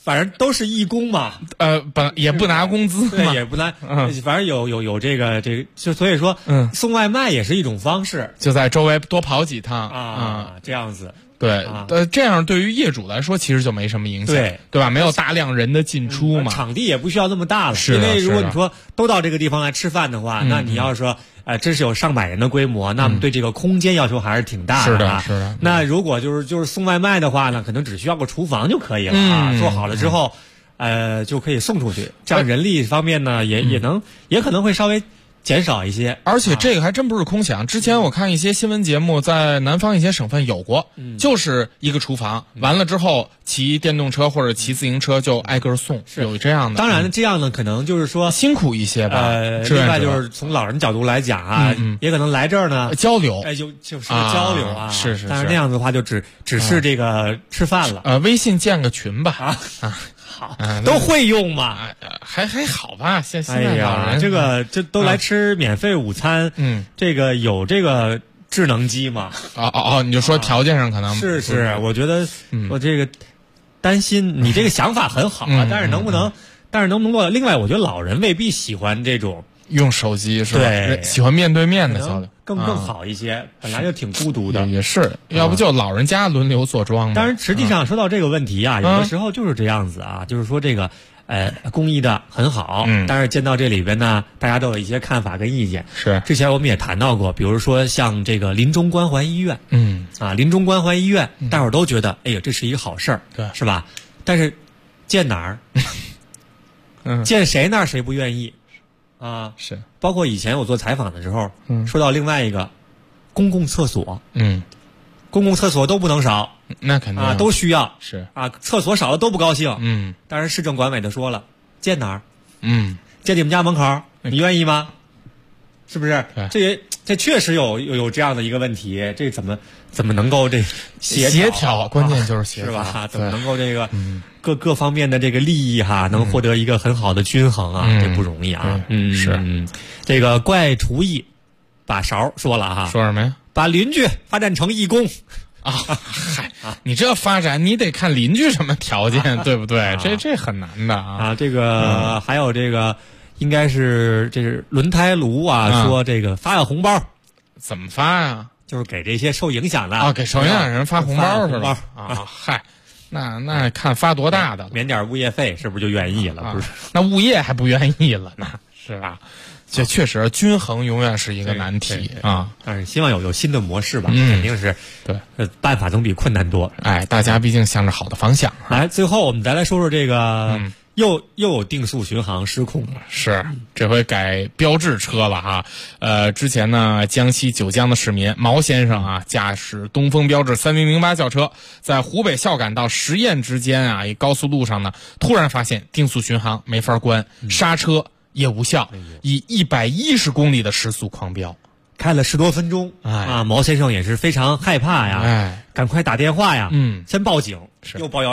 反正都是义工嘛， 也不拿工资嘛， 对，也不拿，反正有这个，就所以说，送外卖也是一种方式， 就在周围多跑几趟这样子。 对，这样对于业主来说其实就没什么影响，对吧？没有大量人的进出嘛， 场地也不需要那么大了。因为如果你说都到这个地方来吃饭的话，那你要说，真是有上百人的规模，那么对这个空间要求还是挺大的。 是的。 那如果就是送外卖的话呢，可能只需要个厨房就可以了啊，做好了之后，就可以送出去。这样人力方面呢，也可能会稍微减少一些。 而且这个还真不是空想，之前我看一些新闻节目，在南方一些省份有过，就是一个厨房，完了之后骑电动车或者骑自行车就挨个送，有这样的。 当然这样呢，可能就是说辛苦一些吧。 另外就是从老人角度来讲啊，也可能来这儿呢交流， 就是交流啊。 是。 但是那样子的话，就只是这个吃饭了。 微信建个群吧。 好，都会用嘛？ 还好吧。现在老人这都来吃免费午餐，这个有这个智能机吗？ 你就说条件上可能是，我觉得我这个担心你这个想法很好啊，但是能不能做？另外，我觉得老人未必喜欢这种用手机，是吧？ 对， 喜欢面对面的交流。 更好一些，本来就挺孤独的， 也是，要不就老人家轮流坐庄嘛。 当然，实际上说到这个问题啊，有的时候就是这样子啊，就是说这个公益的很好，但是见到这里边呢，大家都有一些看法跟意见。 是， 之前我们也谈到过，比如说像这个临终关怀医院，临终关怀医院，大伙儿都觉得，哎呀，这是一个好事儿， 对， 是吧？但是建哪儿，建谁那儿谁不愿意。 是， 包括以前我做采访的时候，说到另外一个公共厕所，公共厕所都不能少， 那肯定都需要， 是厕所少了都不高兴，但是市政管委的说了，建哪儿，建你们家门口，你愿意吗？是不是？这确实有这样的一个问题，这怎么能够这协调？关键就是协调， 是吧？怎么能够这个各方面的这个利益能获得一个很好的均衡啊？这不容易啊！ 是这个怪厨艺把勺说了哈， 说什么呀？ 把邻居发展成义工你这发展你得看邻居什么条件，对不对？这很难的啊！ 这个还有这个。应该是这是轮胎炉说这个发个红包， 怎么发呀？ 就是给这些受影响的给受影响人发红包是吧？那看发多大的， 免点物业费是不是就愿意了？不是， 那物业还不愿意了呢，是吧？这确实均衡永远是一个难题啊！ 但是希望有新的模式吧，肯定是对， 办法总比困难多。 大家毕竟向着好的方向。 来，最后我们再来说说这个。又有定速巡航失控了， 是这回改标志车了哈。之前呢，江西九江的市民毛先生驾驶东风标致3008轿车，在湖北孝感到十堰之间一高速路上呢，突然发现定速巡航没法关，刹车也无效，以110公里的时速狂飙， 开了10多分钟。毛先生也是非常害怕呀，赶快打电话呀，先报警，又报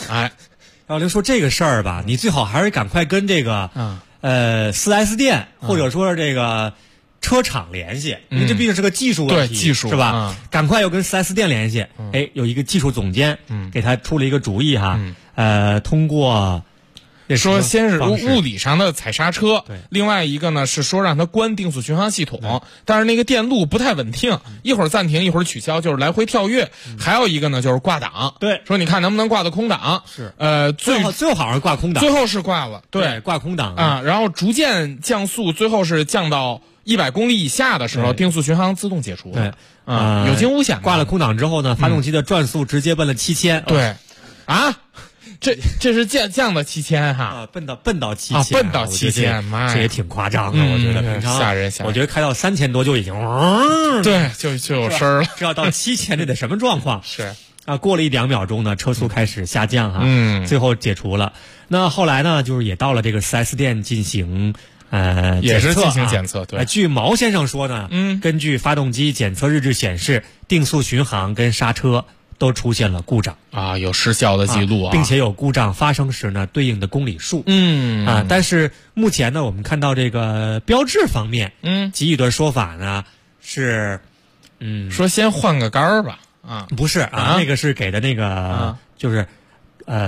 110。110说这个事儿吧，你最好还是赶快跟这个4S 店或者说这个车厂联系，因为这毕竟是个技术问题， 技术是吧？赶快要跟4S 店联系。有一个技术总监给他出了一个主意通过说先是物理上的踩刹车，另外一个呢是说让他关定速巡航系统，但是那个电路不太稳定，一会儿暂停一会儿取消，就是来回跳跃。还有一个呢就是挂档，说你看能不能挂到空档。 是最后好像挂空档， 最后是挂了，对， 挂空档然后逐渐降速，最后是降到100公里以下的时候，定速巡航自动解除了。有惊无险。 挂了空档之后呢，发动机的转速直接奔了7000。 对，这是降到7000哈， 奔到7000， 奔到7000，妈呀， 这也挺夸张的，我觉得平常吓人。 我觉得开到3000多就已经对，就有声了。 这要到7000，这得什么状况？ 是过了1-2秒钟呢，车速开始下降最后解除了。那后来呢，就是也到了这个4S 店进行也是进行检测。对， 据毛先生说呢，根据发动机检测日志显示，定速巡航跟刹车都出现了故障有失效的记录并且有故障发生时呢对应的公里数。但是目前呢，我们看到这个标志方面给予的说法呢是说先换个杆儿吧。 不是那个是给的那个就是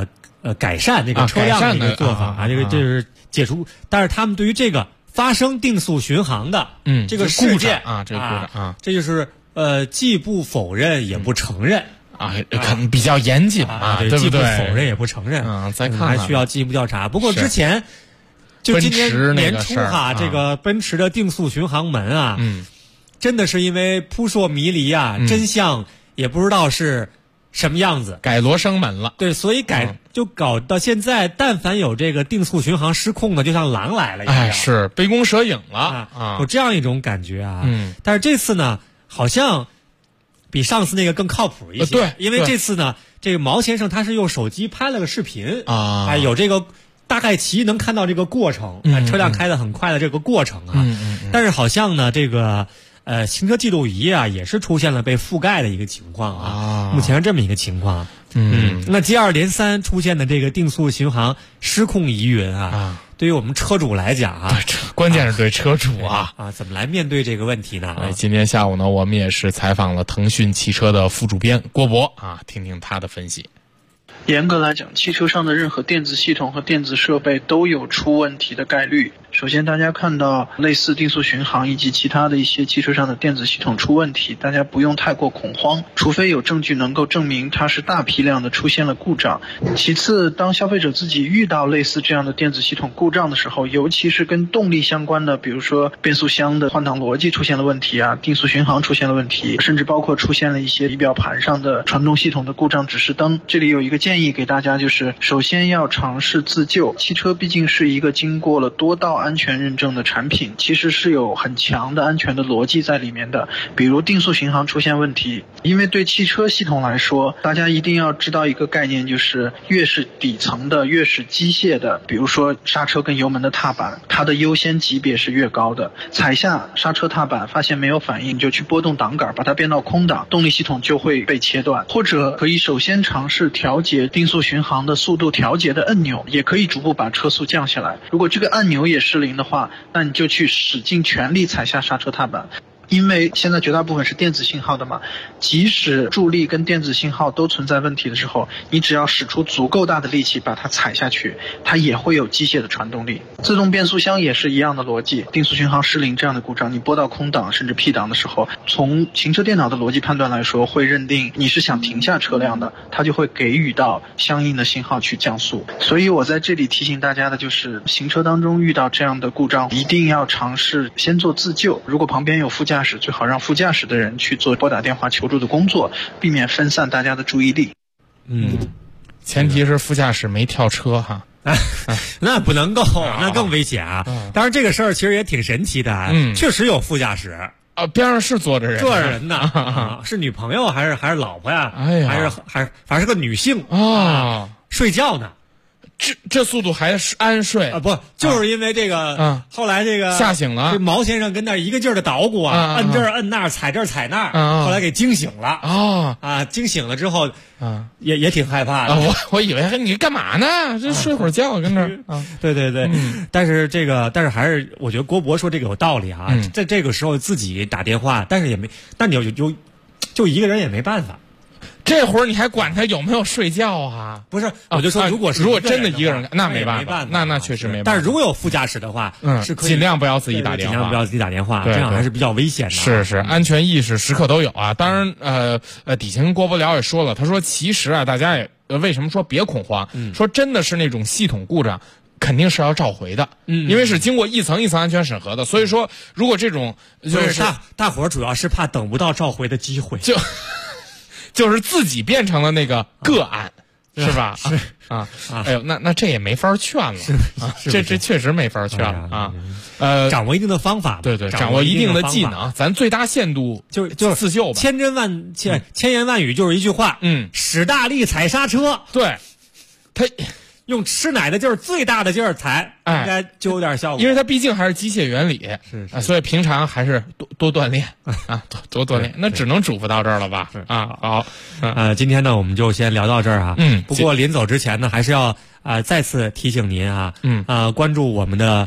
改善这个车辆的一个做法啊，这是解除，但是他们对于这个发生定速巡航的这个事件啊，这个故障啊， 这就是既不否认也不承认。 可能比较严谨啊，对不对？ 既不否认也不承认， 再看还需要进一步调查。不过之前就今年年初这个奔驰的定速巡航门啊，真的是因为扑朔迷离啊，真相也不知道是什么样子， 改罗生门了。 对，所以就搞到现在，但凡有这个定速巡航失控的，就像狼来了一样， 是杯弓蛇影了有这样一种感觉啊。但是这次呢，好像比上次那个更靠谱一些。 对， 因为这次呢，这个毛先生他是用手机拍了个视频啊，有这个大概其能看到这个过程，车辆开得很快的这个过程啊。但是好像呢，这个行车记录仪啊，也是出现了被覆盖的一个情况啊。目前是这么一个情况。那接二连三出现的这个定速巡航失控疑云啊，对于我们车主来讲啊， 关键是对车主啊， 怎么来面对这个问题呢？ 今天下午呢，我们也是采访了腾讯汽车的副主编郭博啊，听听他的分析。 严格来讲，汽车上的任何电子系统和电子设备都有出问题的概率。首先，大家看到类似定速巡航以及其他的一些汽车上的电子系统出问题，大家不用太过恐慌，除非有证据能够证明它是大批量的出现了故障。其次，当消费者自己遇到类似这样的电子系统故障的时候，尤其是跟动力相关的，比如说变速箱的换挡逻辑出现了问题啊，定速巡航出现了问题，甚至包括出现了一些仪表盘上的传动系统的故障指示灯。这里有一个建议给大家，就是首先要尝试自救。汽车毕竟是一个经过了多道安全认证的产品，其实是有很强的安全的逻辑在里面的。比如定速巡航出现问题，因为对汽车系统来说，大家一定要知道一个概念，就是越是底层的，越是机械的，比如说刹车跟油门的踏板，它的优先级别是越高的。踩下刹车踏板发现没有反应，就去拨动挡杆把它变到空档，动力系统就会被切断。或者可以首先尝试调节定速巡航的速度调节的按钮，也可以逐步把车速降下来。如果这个按钮也失灵的话，那你就去使尽全力踩下刹车踏板。因为现在绝大部分是电子信号的嘛，即使助力跟电子信号都存在问题的时候，你只要使出足够大的力气把它踩下去，它也会有机械的传动力。自动变速箱也是一样的逻辑，定速巡航失灵这样的故障，你拨到空档甚至 P 档的时候，从行车电脑的逻辑判断来说，会认定你是想停下车辆的，它就会给予到相应的信号去降速。所以我在这里提醒大家的就是，行车当中遇到这样的故障，一定要尝试先做自救，如果旁边有副驾驶，最好让副驾驶的人去做拨打电话求助的工作，避免分散大家的注意力。 前提是副驾驶没跳车哈。 那不能够，那更危险啊！当然，这个事儿其实也挺神奇的，确实有副驾驶边上是坐着人， 呢，是女朋友还是老婆呀？ 哎呀， 还是反正是个女性睡觉呢。 这速度还是安睡啊？不，就是因为这个，后来这个吓醒了， 这毛先生跟那一个劲儿的捣鼓摁这儿摁那儿，踩这儿踩那儿，后来给惊醒了惊醒了之后也挺害怕的。 我以为你干嘛呢？这睡会儿觉跟这儿对，但是还是我觉得郭博说这个有道理啊，在这个时候自己打电话，但是也没，但你就一个人也没办法。 这会儿你还管他有没有睡觉啊？ 不是，我就说，如果真的一个人，那没办法， 那确实没办法。 但是如果有副驾驶的话，是可以尽量不要自己打电话， 这样还是比较危险的。是，安全意识时刻都有啊。当然，底下跟郭博聊也说了，他说其实啊，大家也为什么说别恐慌？说真的是那种系统故障，肯定是要召回的，因为是经过一层一层安全审核的。所以说，如果这种就是大伙儿主要是怕等不到召回的机会， 就是自己变成了那个个案，是吧？ 是哎呦，那这也没法劝了，这确实没法劝了啊。 掌握一定的方法， 对，掌握一定的技能，咱最大限度就是自救吧。 千言万语就是一句话，使大力踩刹车， 对，他。 用吃奶的劲儿，最大的劲儿踩，应该就有点效果。 因为它毕竟还是机械原理，所以平常还是多锻炼啊，多锻炼。那只能嘱咐到这儿了吧？好， 今天呢，我们就先聊到这儿啊。不过临走之前呢，还是要再次提醒您啊，关注我们的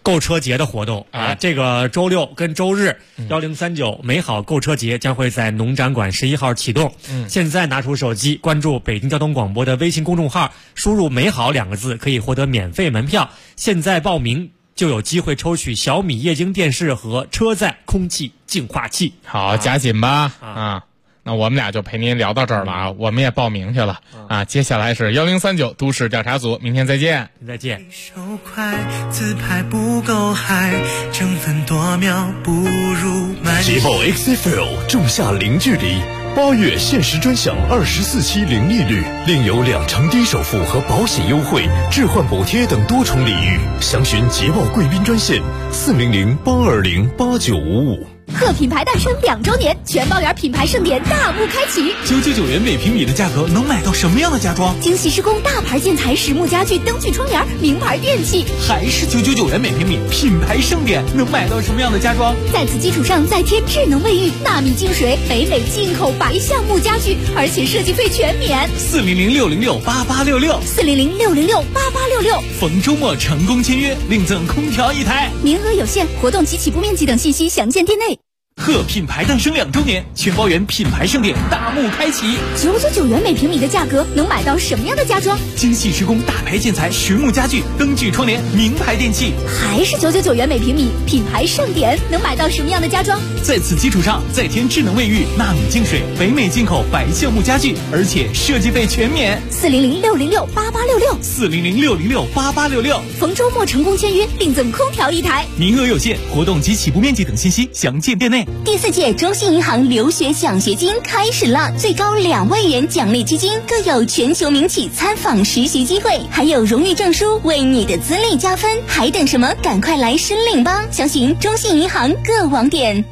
购车节的活动啊，这个周六跟周日1039美好购车节将会在农展馆11号启动。现在拿出手机关注北京交通广播的微信公众号，输入美好2个字可以获得免费门票。现在报名就有机会抽取小米液晶电视和车载空气净化器。 好，加紧吧啊！那我们俩就陪您聊到这儿了啊，我们也报名去了啊。接下来是1039都市调查组，明天再见。 再见。 手快，自拍不够嗨，争分夺秒不如慢。 捷豹 XFL 仲夏零距离，8月限时专享24期零利率，另有2成低首付和保险优惠、置换补贴等多重礼遇。详询捷豹贵宾专线400-820-8955。 贺品牌诞生2周年，全包园品牌盛典大幕开启。 999元每平米的价格能买到什么样的家装？ 精细施工大牌建材、实木家具、灯具窗帘、名牌电器。 还是999元每平米，品牌盛典能买到什么样的家装？ 在此基础上再添智能卫浴、纳米净水、北美进口白橡木家具，而且设计费全免。 400-606-8866 400-606-8866。 逢周末成功签约，另赠空调1台， 名额有限，活动及起步面积等信息详见店内。 贺品牌诞生2周年，全包园品牌盛典大幕开启。 999元每平米的价格能买到什么样的家装？ 精细施工大牌建材、实木家具、灯具窗帘、名牌电器。 还是999元每平米，品牌盛典能买到什么样的家装？ 在此基础上再添智能卫浴、纳米净水、北美进口白橡木家具，而且设计费全免。 400-606-8866 400-606-8866。 逢周末成功签约，另赠空调1台， 名额有限，活动及起步面积等信息详见店内。 第4届中信银行留学奖学金开始了，最高2万元奖励基金，各有全球名企参访实习机会，还有荣誉证书为你的资历加分，还等什么？赶快来申领吧！详询中信银行各网点。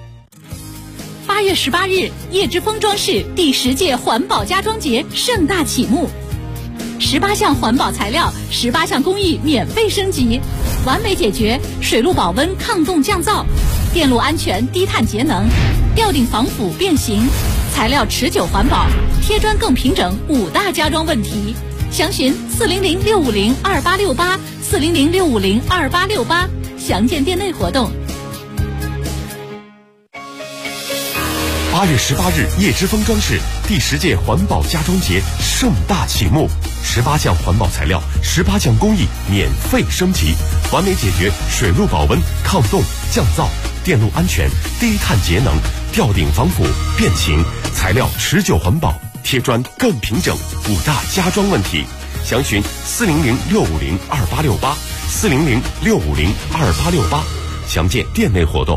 8月18日，叶之峰装饰第10届环保家装节盛大启幕，18项环保材料，18项工艺免费升级，完美解决水陆保温、抗冻降噪、电路安全、低碳节能、吊顶防腐变形、材料持久环保、贴砖更平整5大家装问题。详询400-650-2868 400-650-2868，详见店内活动。 8月18日，叶之峰装饰第10届环保家装节盛大启幕，18项环保材料，18项工艺免费升级，完美解决水陆保温、抗冻、降噪、电路安全、低碳节能、吊顶防腐、变形、材料持久环保、贴砖更平整5大家装问题。详询400-650-2868 400-650-2868，详见店内活动。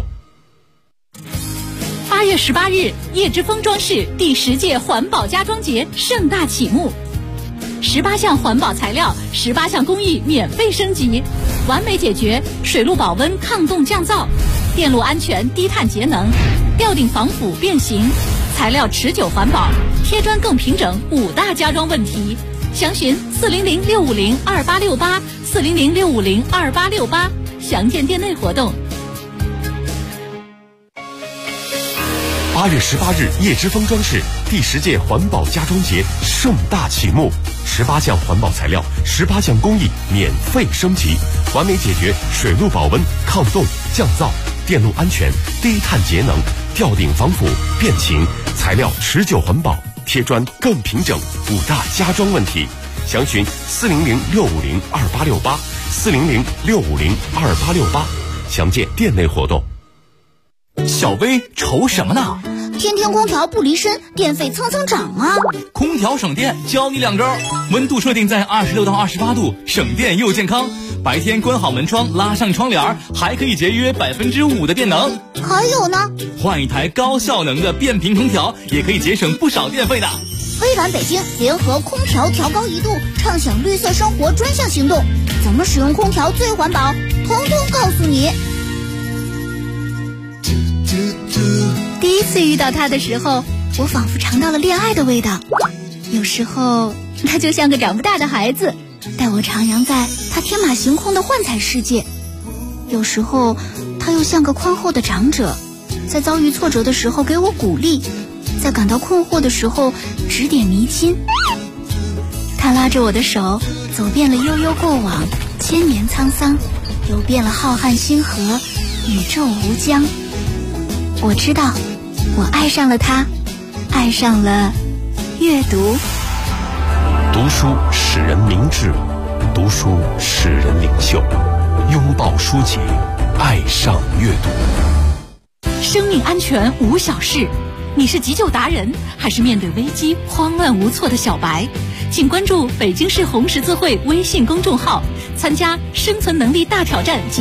8月18日，叶之峰装饰第10届环保家装节盛大启幕，18项环保材料，18项工艺免费升级，完美解决水陆保温、抗冻降噪、电路安全、低碳节能、吊顶防腐变形、材料持久环保、贴砖更平整5大家装问题。详询400-650-2868 400-650-2868，详见店内活动。 8月18日，叶之峰装饰第10届环保家装节盛大启幕，18项环保材料，18项工艺免费升级，完美解决水陆保温、抗冻、降噪、电路安全、低碳节能、吊顶防腐、变形、材料持久环保、贴砖更平整5大家装问题。详询400-650-2868 400-650-2868，详见店内活动。 小薇愁什么呢？ 天天空调不离身，电费蹭蹭涨啊！ 空调省电，教你2招：温度设定在26到28度，省电又健康；白天关好门窗，拉上窗帘，还可以节约5%的电能。 还有呢， 换一台高效能的变频空调，也可以节省不少电费的。 微软北京联合空调调高1度，畅享绿色生活专项行动，怎么使用空调最环保，统统告诉你。第一次遇到他的时候，我仿佛尝到了恋爱的味道。有时候他就像个长不大的孩子，带我徜徉在他天马行空的幻彩世界；有时候他又像个宽厚的长者，在遭遇挫折的时候给我鼓励，在感到困惑的时候指点迷津。他拉着我的手，走遍了悠悠过往，千年沧桑， 游遍了浩瀚星河，宇宙无疆。我知道，我爱上了它，爱上了阅读。 读书使人明智，读书使人领袖。拥抱书籍，爱上阅读。 生命安全无小事，你是急救达人，还是面对危机慌乱无措的小白？请关注北京市红十字会微信公众号，参加生存能力大挑战及